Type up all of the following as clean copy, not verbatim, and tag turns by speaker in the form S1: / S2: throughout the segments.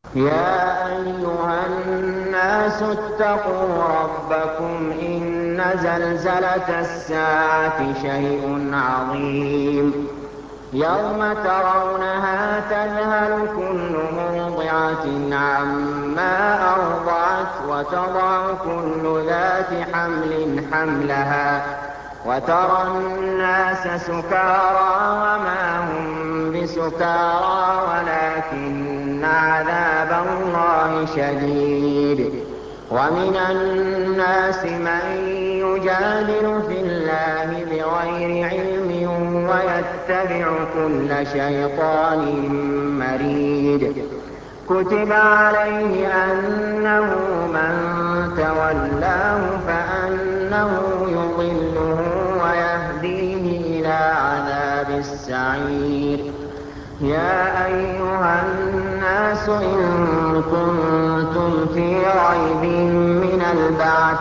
S1: يا أيها الناس اتقوا ربكم إن زلزلة الساعة شيء عظيم يوم ترونها تذهل كل مرضعة عما أرضعت وتضع كل ذات حمل حملها وترى الناس سكارى وما هم بسكارى ولكن عذاب الله شديد. ومن الناس من يجادل في الله بغير علم ويتبع كل شيطان مريد. كتب عليه أنه من تولاه فأنه يضله ويهديه إلى عذاب السعير. يا أيها الناس إن كنتم في ريب من البعث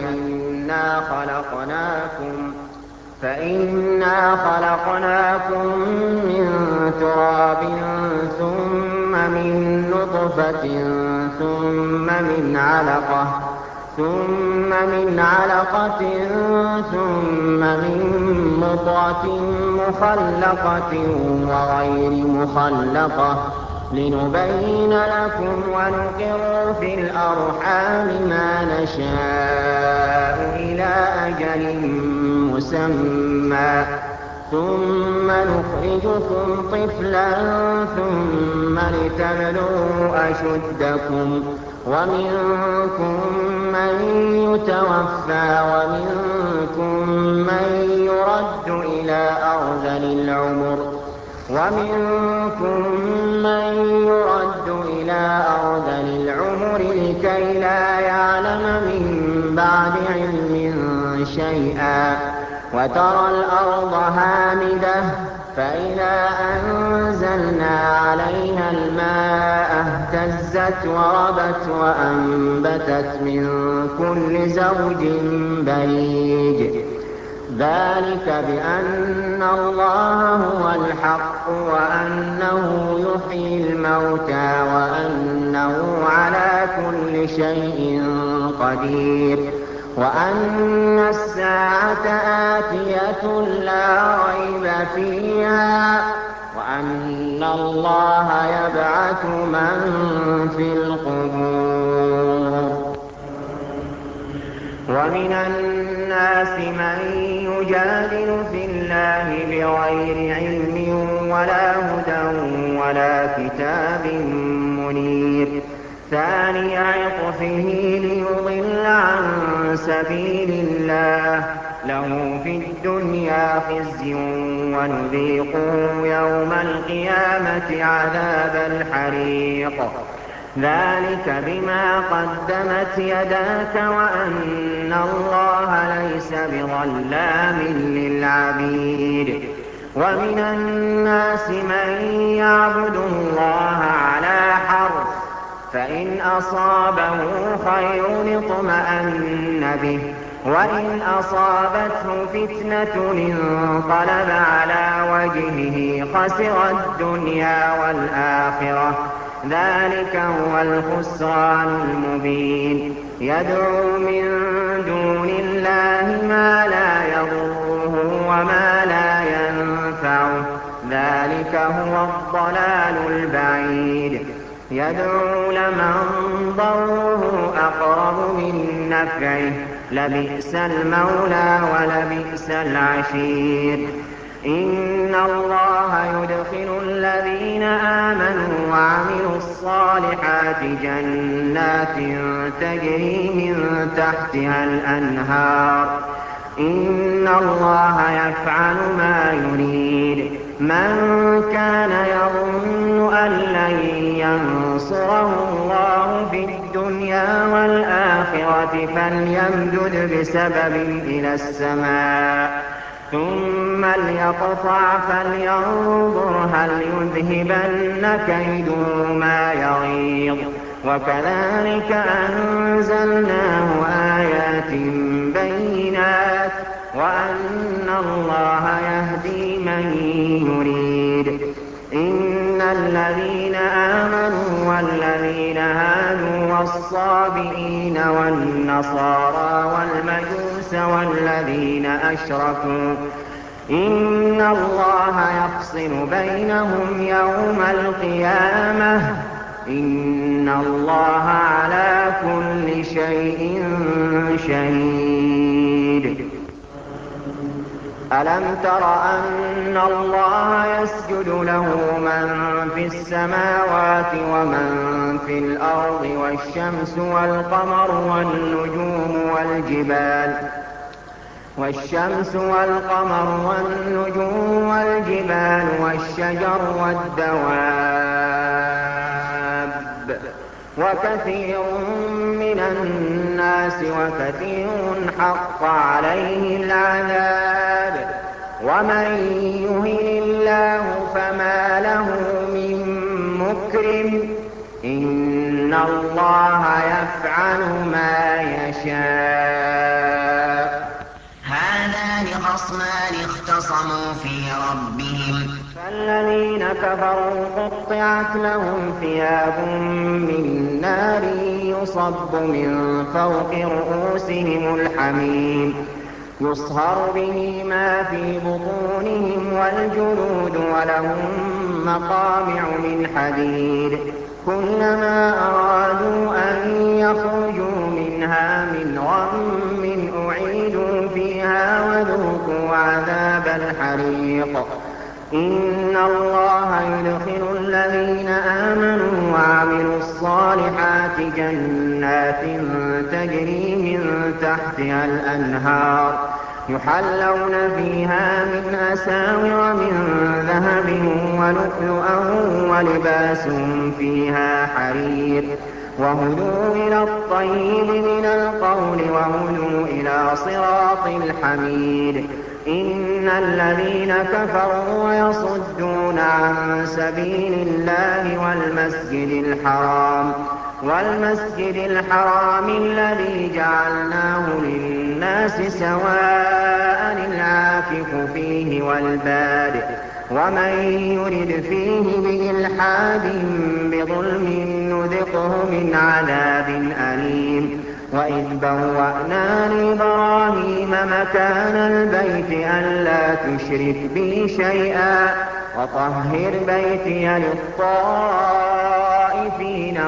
S1: فإنا خلقناكم من تراب ثم من نطفة ثم من علقة ثم من مضغة مخلقة وغير مخلقة لنبين لكم ونقر في الأرحام ما نشاء إلى أجل مسمى ثم نخرجكم طفلا ثم لتبلغوا أشدكم ومنكم من يتوفى ومنكم من يرد إلى أرذل العمر لكي لا يعلم من بعد علم شيئا. وترى الأرض هامدة فإذا أنزلنا عليها الماء اهتزت وربت وأنبتت من كل زوج بهيج. ذلك بأن الله هو الحق وأنه يحيي الموتى وأنه على كل شيء قدير وأن الساعة آتية لا ريب فيها وأن الله يبعث من في القبور. ومن الناس من يجادل في الله بغير علم ولا هدى ولا كتاب منير. ثاني عطفه ليضل عن سبيل الله له في الدنيا خزي ونذيقه يوم القيامة عذاب الحريق. ذلك بما قدمت يداك وأن الله ليس بظلام للعبيد. ومن الناس من يعبد الله على حرف فإن أصابه خير اطمأن به وإن أصابته فتنة انقلب على وجهه خسر الدنيا والآخرة. ذلك هو الخسران المبين. يدعو من دون الله ما لا يضره وما لا ينفعه ذلك هو الضلال البعيد. يدعو لمن ضره أقرب من نفعه لبئس المولى ولبئس العشير. إن الله يدخل الذين آمنوا وعملوا الصالحات جنات تجري من تحتها الأنهار. إن الله يفعل ما يريد. من كان يظن أن لن ينصره الله في الدنيا والآخرة فليمدد بسبب إلى السماء ثم ليقطع فلينظر هل يذهبن كيده ما يغيظ. وكذلك أنزلناه آيات بينات وأن الله يهدي من يريد. إن الذين آمنوا والذين والصابئين والنصارى والمجوس والذين أشركوا إن الله يفصل بينهم يوم القيامة إن الله على كل شيء شهيد. ألم تر أن الله يسجد له من في السماوات ومن في الأرض والشمس والقمر والنجوم والجبال والشجر والدواب وكثير من الناس وكثير حق عليه العذاب ومن يهن الله فما له من مكرم إن الله يفعل ما يشاء.
S2: هذان خصمان اختصموا في ربهم
S1: فالذين كفروا قطعت لهم ثياب من نار يصب من فوق رؤوسهم الحميم يصهر به ما في بطونهم والجلود ولهم مقامع من حديد كلما أرادوا أن يخرجوا منها من غم أعيدوا فيها وذوقوا عذاب الحريق. إن الله يدخل الذين آمنوا وعملوا الصالحات جنات تجري من تحتها الأنهار يحلون فيها من أساور من ذهب ولؤلؤا ولباسهم فيها حرير وهدوا إلى الطيب من القول وهدوا إلى صراط الحميد. إن الذين كفروا ويصدون عن سبيل الله والمسجد الحرام الذي جعلناه للناس سواء العاكف فيه والباد ومن يرد فيه بإلحاد بظلم نذقه من عذاب أليم. وإذ بوأنا لإبراهيم مكان البيت ألا تشرك بي شيئا وطهر بيتي للطائفين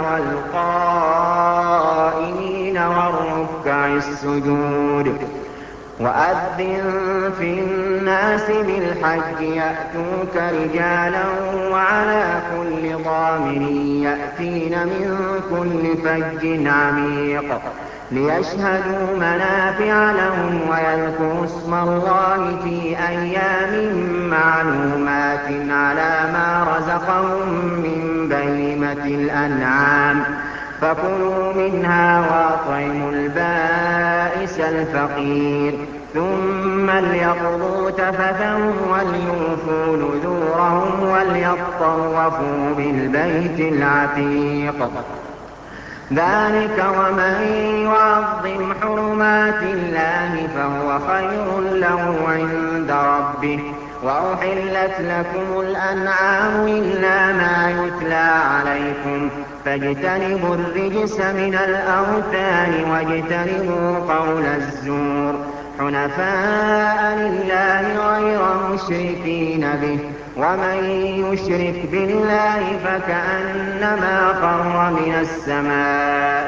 S1: والقائمين والركع السجود. وأذن في الناس بالحج يأتوك رجالا وعلى كل ضامر يأتين من كل فج عميق ليشهدوا منافع لهم ويذكروا اسم الله في أيام معلومات على ما رزقهم من بهيمة الأنعام فكلوا منها وأطعموا البائس الفقير ثم ليقضوا تفثهم وليوفوا نذورهم وليطوفوا بالبيت العتيق. ذلك ومن يعظم حرمات الله فهو خير له عند ربه. وأحلت لكم الأنعام إلا ما يتلى عليكم فاجتنبوا الرجس من الأوثان واجتنبوا قول الزور حنفاء لله غير مشركين به ومن يشرك بالله فكأنما خر من السماء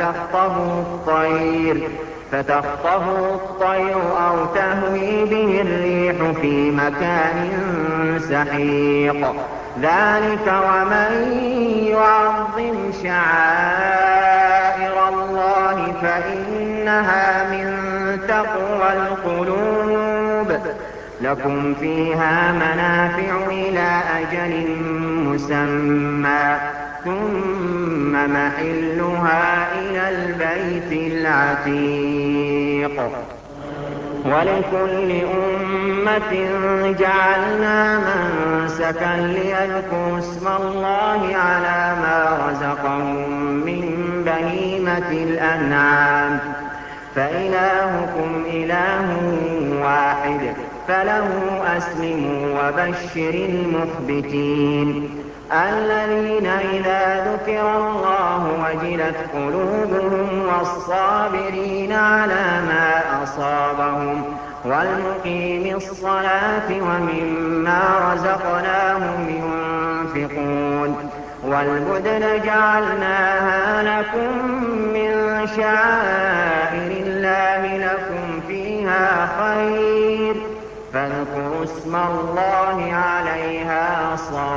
S1: فتخطفه الطير أو تهوي به الريح في مكان سحيق. ذلك ومن يعظم شعائر الله فإنها من تقوى القلوب. لكم فيها منافع إلى أجل مسمى ثم محلها إلى البيت العتيق. ولكل أمة جعلنا منسكا ليذكروا اسم الله على ما رزقهم من بهيمة الأنعام فإلهكم إله واحد فله أسلموا وبشر المخبتين. الذين إذا ذكر الله وجلت قلوبهم والصابرين على ما أصابهم والمقيم الصلاة ومما رزقناهم ينفقون والبدن جعلناها لكم من شعائر الله لكم فيها خير فاذكروا اسم الله عليها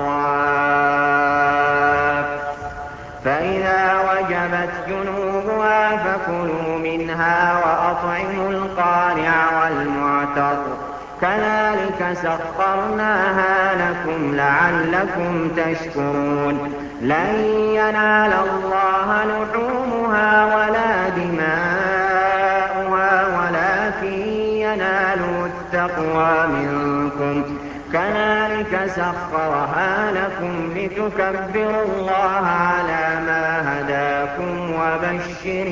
S1: صواف فإذا وجبت جنوبها فكلوا منها وأطعموا القانع والمعتر كذلك سخرناها لكم لعلكم تشكرون لن ينال الله لحومها ولا دماؤها ولكن يناله التقوى منكم كذلك سخرها لكم لتكبروا الله على ما هداكم وبشر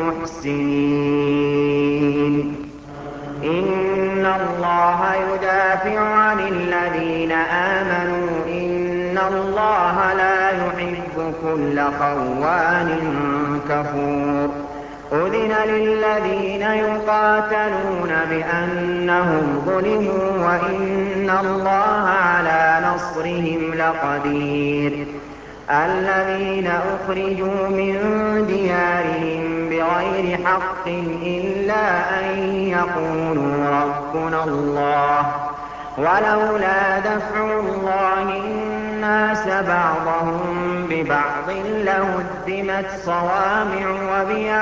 S1: المحسنين إن الله يدافع عن الذين آمنوا إن الله لا يحب كل خوان كفور أذن للذين يقاتلون بأنهم ظلموا وإن الله على نصرهم لقدير الذين أخرجوا من ديارهم بغير حق إلا أن يقولوا ربنا الله ولولا دفع الله الناس بعضهم ببعض لهدمت صوامع وبيع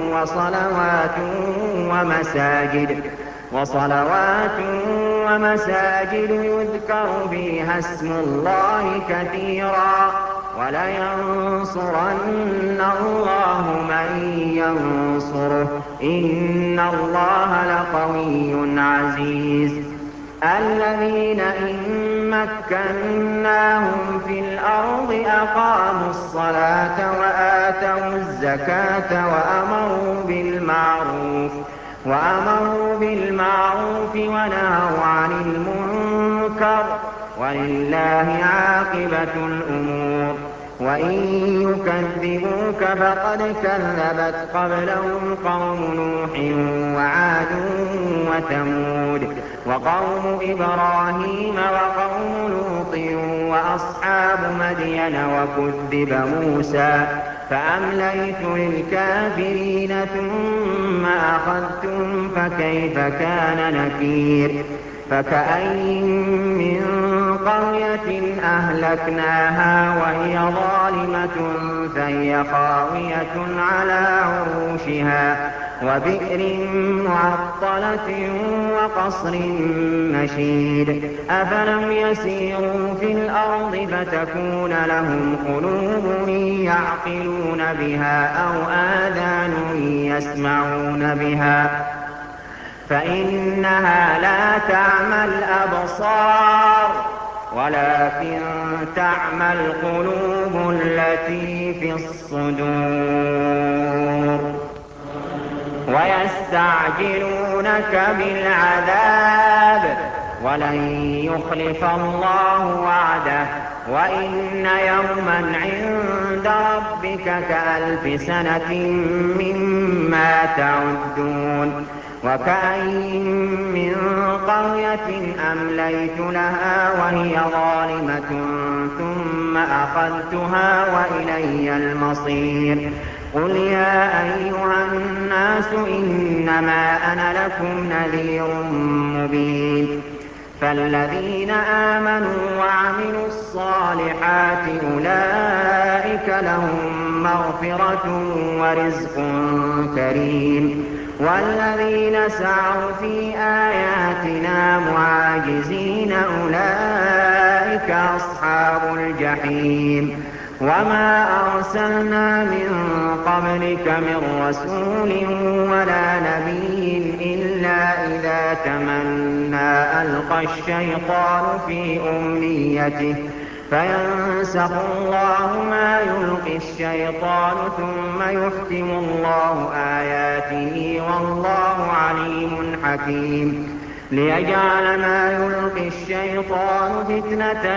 S1: وصلوات ومساجد يذكر فيها اسم الله كثيرا ولينصرن الله من ينصره إن الله لقوي عزيز الذين إن مكناهم في الأرض أقاموا الصلاة وآتوا الزكاة وأمروا بالمعروف ونهوا عن المنكر ولله عاقبة الأمور وإن يكذبوك فقد كذبت قبلهم قوم نوح وعاد وثمود وقوم إبراهيم وقوم لوط وأصحاب مدين وكذب موسى فأمليت للكافرين ثم أخذتهم فكيف كان نكير فكأين من قرية أهلكناها وهي ظالمة فهي خاوية على عروشها وبئر معطلة وقصر مشيد أفلم يسيروا في الأرض فتكون لهم قلوب يعقلون بها أو آذان يسمعون بها فإنها لا تعمى الأبصار ولكن تعمى القلوب التي في الصدور ويستعجلونك بالعذاب ولن يخلف الله وعده وإن يوما عند ربك كألف سنة مما تعدون وكأين من قرية أمليت لها وهي ظالمة ثم أخذتها وإلي المصير قل يا أيها الناس إنما أنا لكم نذير مبين فالذين آمنوا وعملوا الصالحات أولئك لهم مغفرة ورزق كريم والذين سعوا في آياتنا معاجزين أولئك أصحاب الجحيم وما أرسلنا من قبلك من رسول ولا نبي إلا إذا تمنى ألقى الشيطان في أمنيته فينسخ الله ما يلقي الشيطان ثم يحكم الله آياته والله عليم حكيم ليجعل ما يلقي الشيطان فتنة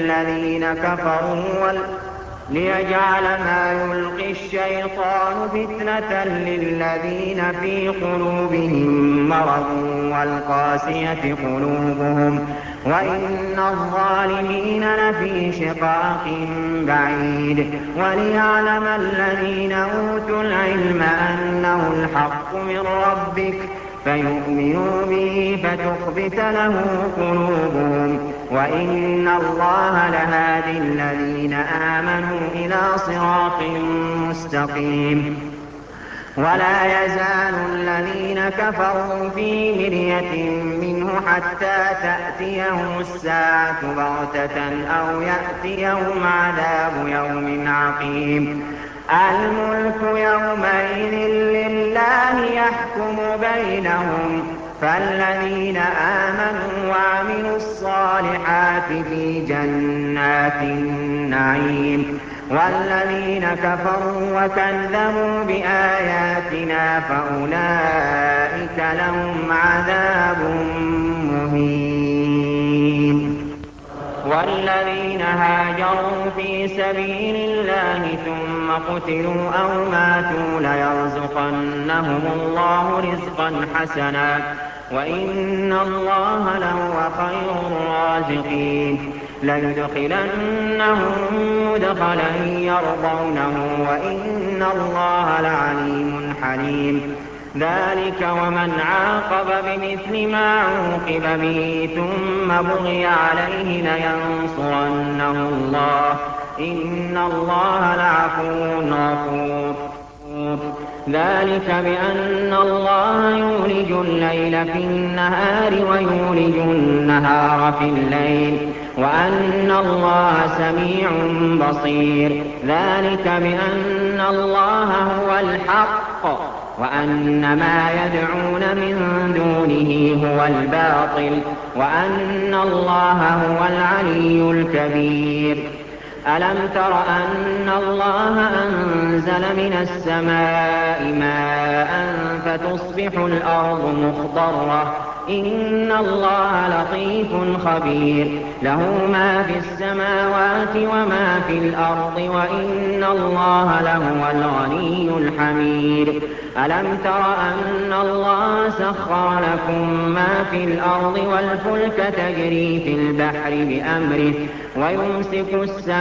S1: للذين في قلوبهم مرض والقاسية قلوبهم وإن الظالمين لفي شقاق بعيد وليعلم الذين أوتوا العلم أنه الحق من ربك فيؤمنوا به فتخبت له قلوبهم وإن الله لهادي الذين آمنوا إلى صراط مستقيم. ولا يزال الذين كفروا في مرية منه حتى تأتيهم الساعة بغتة أو يأتيهم عذاب يوم عقيم. الملك يومئذ لله يحكم بينهم فالذين آمنوا وعملوا الصالحات في جنات النعيم والذين كفروا وكذبوا بآياتنا فأولئك لهم عذاب مهين. والذين هاجروا في سبيل الله ثم قتلوا أو ماتوا ليرزقنهم الله رزقا حسنا وإن الله لهو خير الرازقين. ليدخلنهم مدخلا يرضونه وإن الله لعليم حليم. ذلك ومن عاقب بمثل ما عوقب به ثم بغي عليه لينصرنه الله إن الله لعفو غفور. ذلك بأن الله يولج الليل في النهار ويولج النهار في الليل وأن الله سميع بصير. ذلك بأن الله هو الحق وأن ما يدعون من دونه هو الباطل وأن الله هو العلي الكبير. ألم تر أن الله أنزل من السماء ماء فتصبح الأرض مخضرة إن الله لطيف خبير. له ما في السماوات وما في الأرض وإن الله لهو الغني الحميد. ألم تر أن الله سخر لكم ما في الأرض والفلك تجري في البحر بأمره ويمسك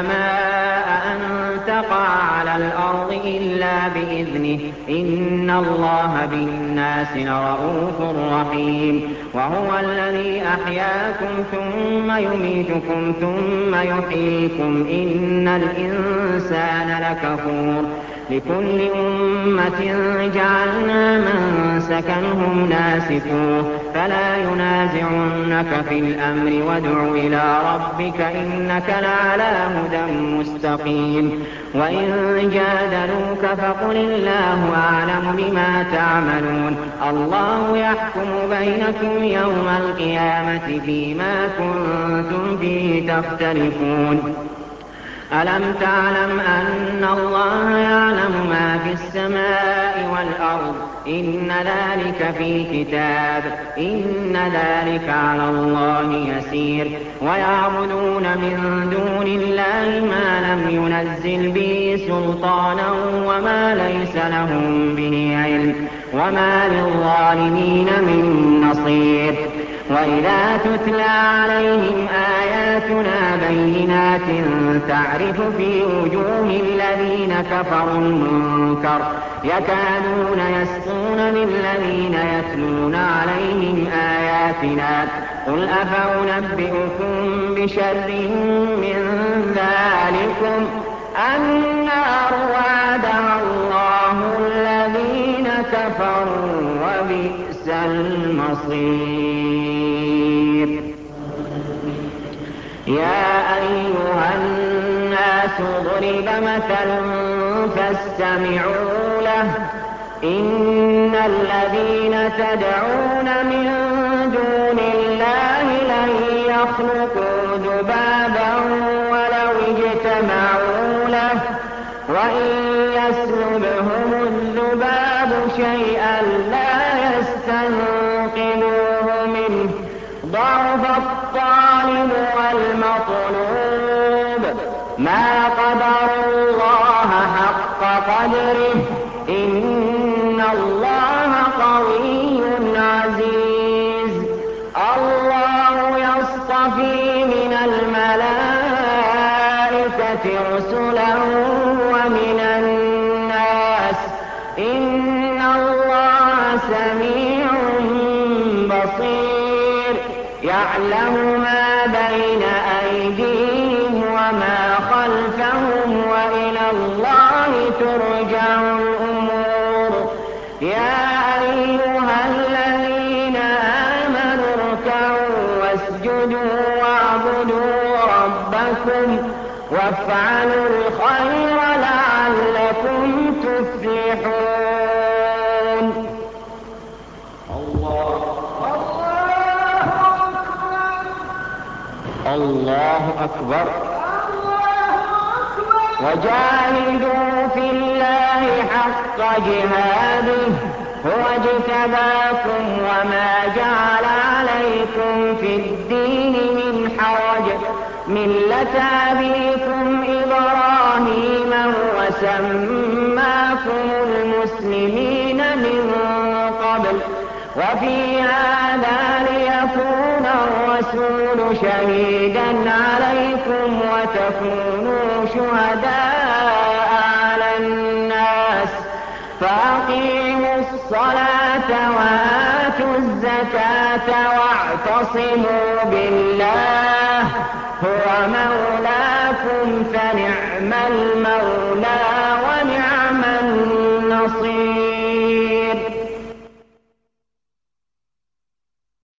S1: السماء أن تقع على الأرض إلا بإذنه إن الله بالناس لرءوف رحيم. وهو الذي أحياكم ثم يميتكم ثم يحييكم إن الإنسان لكفور. لكل أمة جعلنا منسكا هم ناسكوه فلا ينازعنك في الأمر وادع إلى ربك إنك لعلى هدى مستقيم. وإن جادلوك فقل الله أعلم بما تعملون الله يحكم بينكم يوم القيامة فيما كنتم فيه تختلفون. ألم تعلم أن الله يعلم ما في السماء والأرض إن ذلك في كتاب إن ذلك على الله يسير. ويعبدون من دون الله ما لم ينزل به سلطانا وما ليس لهم به علم وما للظالمين من نصير. وإذا تتلى عليهم آياتنا بينات تعرف في وجوه الذين كفروا المنكر يكادون يسطون بالذين يتلون عليهم آياتنا قل أفأنبئكم بشر من ذلكم النار وعدها الله الذين كفروا وبئس المصير. يا أيها الناس ضرب مثل فاستمعوا له إن الذين تدعون من دون الله لن يخلقوا ذبابا ولو اجتمعوا له وإن يسلبهم الذباب شيئا لا يستنقذوه منه يعلم ما بين أيديهم وما خلفهم وإلى الله ترجع الأمور يا أيها الذين آمنوا اركعوا واسجدوا واعبدوا ربكم وافعلوا الخير لعلكم تفلحون. الله أكبر. وجاهدوا في الله حق جهاده هو اجتباكم وما جعل عليكم في الدين من حرج ملة أبيكم إبراهيم وسماكم المسلمين من قبل وفي هذا ليكون الرسول شهيدا عليكم وتكونوا شهداء على الناس فأقيموا الصلاة وآتوا الزكاة واعتصموا بالله هو مولاكم فنعم المولى ونعم النصير.